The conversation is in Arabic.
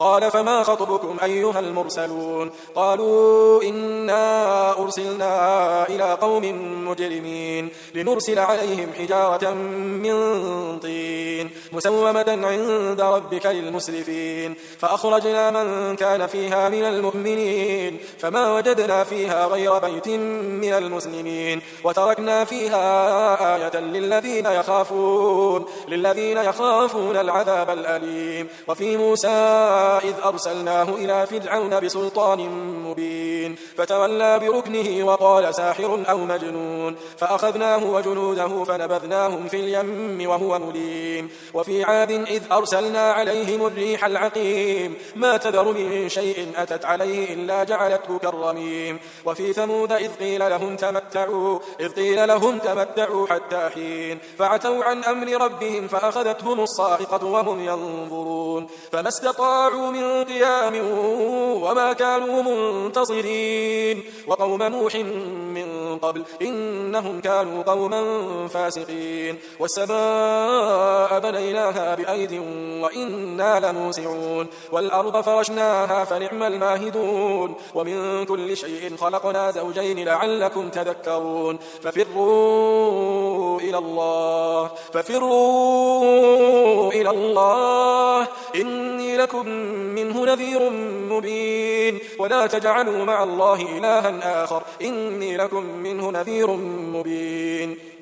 قال فما خطبكم أيها المرسلون قالوا إنا أرسلنا إلى قوم مجرمين لنرسل عليهم حجارة من طين مسومة عند ربك للمسرفين فأخرجنا من كان فيها من المؤمنين فما وجدنا فيها غير بيت من المسلمين وتركنا فيها آية للذين يخافون العذاب الأليم وفي موسى إذ أرسلناه إلى فرعون بسلطان مبين فتولى بركنه وقال ساحر أو مجنون فأخذناه وجنوده فنبذناهم في اليم وهو مليم وفي عاد إذ أرسلنا عليهم الريح العقيم ما تذر من شيء أتت عليه إلا جعلته كالرميم وفي ثمود إذ قيل لهم تمتعوا حتى حين فعتوا عن أمر ربهم فأخذتهم الصاعقة وهم ينظرون فما استطاعوا من قيام وما كانوا منتصرين وقوم نوح من قبل إنهم كانوا قوما فاسقين والسماء بنيناها بأيد وإنا لموسعون والأرض فرشناها فنعم الماهدون ومن كل شيء خلقنا زوجين لعلكم تذكرون ففروا إلى الله إني لكم منه نذير مبين ولا تجعلوا مع الله إلها آخر إني لكم منه نذير مبين